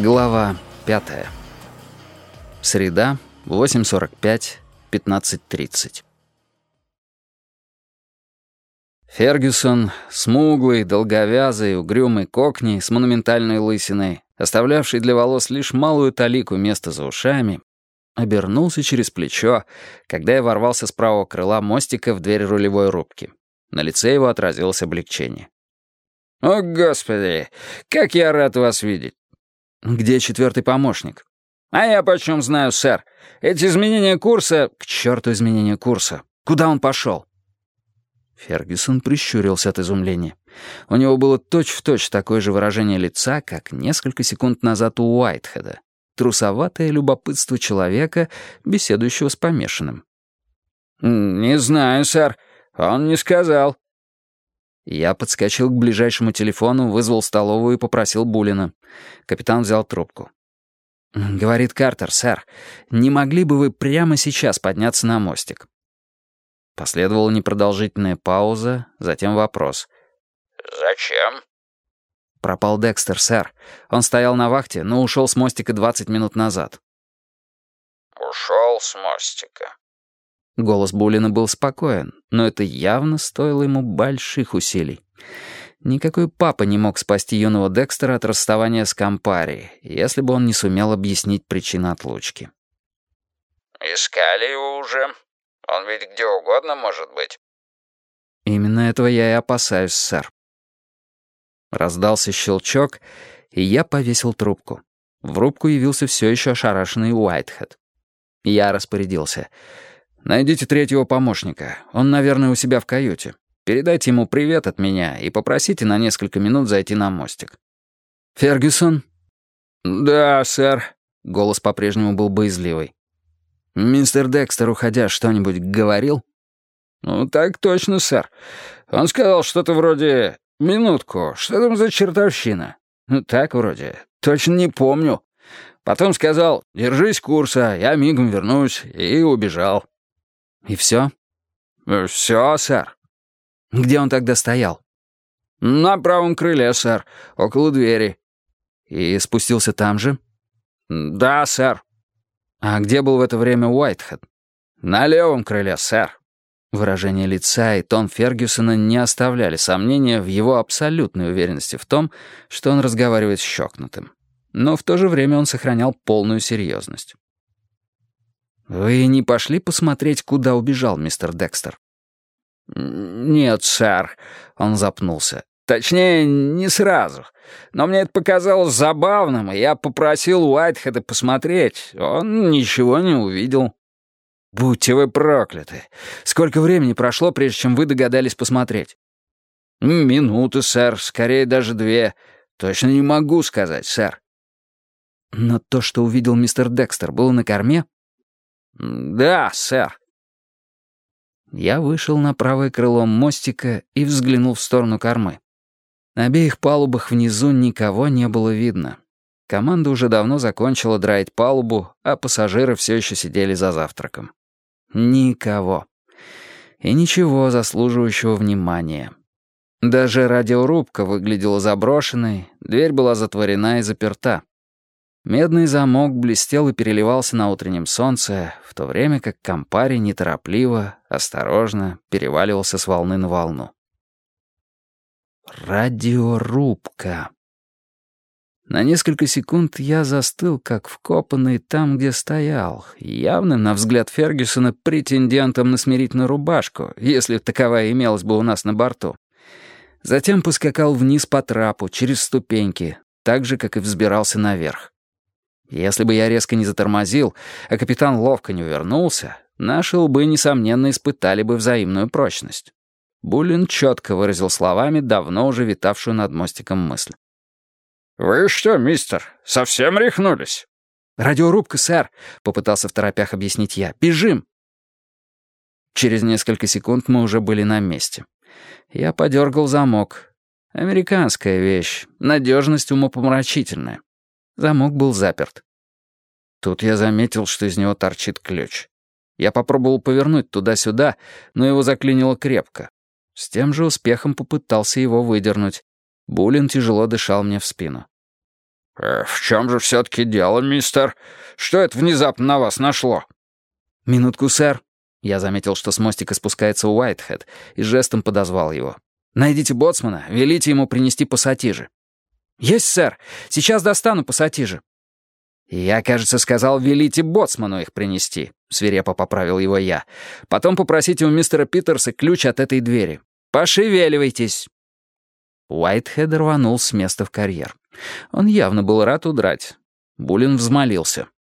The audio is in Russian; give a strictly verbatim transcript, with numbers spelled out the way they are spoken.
Глава пятая. Среда, восемь сорок пять, пятнадцать тридцать. Фергюсон, смуглый, долговязый, угрюмый кокни с монументальной лысиной, оставлявший для волос лишь малую талику места за ушами, обернулся через плечо, когда я ворвался с правого крыла мостика в дверь рулевой рубки. На лице его отразилось облегчение. «О, Господи! Как я рад вас видеть!» «Где четвертый помощник?» «А я почем знаю, сэр? Эти изменения курса...» «К черту изменения курса! Куда он пошел?» Фергюсон прищурился от изумления. У него было точь-в-точь такое же выражение лица, как несколько секунд назад у Уайтхеда. Трусоватое любопытство человека, беседующего с помешанным. «Не знаю, сэр. Он не сказал». Я подскочил к ближайшему телефону, вызвал столовую и попросил Буллина. Капитан взял трубку. «Говорит Картер, сэр, не могли бы вы прямо сейчас подняться на мостик?» Последовала непродолжительная пауза, затем вопрос. «Зачем?» «Пропал Декстер, сэр. Он стоял на вахте, но ушел с мостика двадцать минут назад». «Ушел с мостика». Голос Буллина был спокоен, но это явно стоило ему больших усилий. Никакой папа не мог спасти юного Декстера от расставания с Кампари, если бы он не сумел объяснить причину отлучки. «Искали его уже? Он ведь где угодно может быть». «Именно этого я и опасаюсь, сэр». Раздался щелчок, и я повесил трубку. В рубку явился все еще ошарашенный Уайтхед. Я распорядился. «Найдите третьего помощника. Он, наверное, у себя в каюте. Передайте ему привет от меня и попросите на несколько минут зайти на мостик». «Фергюсон?» «Да, сэр». Голос по-прежнему был боязливый. «Мистер Декстер, уходя, что-нибудь говорил?» «Ну, так точно, сэр. Он сказал что-то вроде... Минутку, что там за чертовщина?» «Ну, так вроде. Точно не помню. Потом сказал, держись курса, я мигом вернусь, и убежал». «И все?» «Все, сэр». «Где он тогда стоял?» «На правом крыле, сэр, около двери». «И спустился там же?» «Да, сэр». «А где был в это время Уайтхед?» «На левом крыле, сэр». Выражение лица и тон Фергюсона не оставляли сомнения в его абсолютной уверенности в том, что он разговаривает с чокнутым. Но в то же время он сохранял полную серьезность. «Вы не пошли посмотреть, куда убежал мистер Декстер?» «Нет, сэр», — он запнулся. «Точнее, не сразу. Но мне это показалось забавным, и я попросил Уайтхеда посмотреть. Он ничего не увидел». «Будьте вы прокляты! Сколько времени прошло, прежде чем вы догадались посмотреть?» «Минуты, сэр, скорее даже две. Точно не могу сказать, сэр». «Но то, что увидел мистер Декстер, было на корме?» «Да, сэр». Я вышел на правое крыло мостика и взглянул в сторону кормы. На обеих палубах внизу никого не было видно. Команда уже давно закончила драить палубу, а пассажиры все еще сидели за завтраком. Никого. И ничего заслуживающего внимания. Даже радиорубка выглядела заброшенной, дверь была затворена и заперта. Медный замок блестел и переливался на утреннем солнце, в то время как Кампари неторопливо, осторожно переваливался с волны на волну. Радиорубка. На несколько секунд я застыл, как вкопанный там, где стоял, явным, на взгляд Фергюсона, претендентом на смирительную рубашку, если таковая имелась бы у нас на борту. Затем поскакал вниз по трапу, через ступеньки, так же, как и взбирался наверх. Если бы я резко не затормозил, а капитан ловко не увернулся, наши лбы, несомненно, испытали бы взаимную прочность. Буллин четко выразил словами давно уже витавшую над мостиком мысль. «Вы что, мистер, совсем рехнулись?» «Радиорубка, сэр», — попытался второпях объяснить я. «Бежим!» Через несколько секунд мы уже были на месте. Я подергал замок. Американская вещь, надежность умопомрачительная. Замок был заперт. Тут я заметил, что из него торчит ключ. Я попробовал повернуть туда-сюда, но его заклинило крепко. С тем же успехом попытался его выдернуть. Буллин тяжело дышал мне в спину. Э, «В чем же все-таки дело, мистер? Что это внезапно на вас нашло?» «Минутку, сэр». Я заметил, что с мостика спускается Уайтхед, и жестом подозвал его. «Найдите боцмана, велите ему принести пассатижи». «Есть, сэр. Сейчас достану пассатижи». «Я, кажется, сказал, велите боцману их принести», — свирепо поправил его я. «Потом попросите у мистера Питерса ключ от этой двери. Пошевеливайтесь». Уайтхед рванул с места в карьер. Он явно был рад удрать. Буллин взмолился.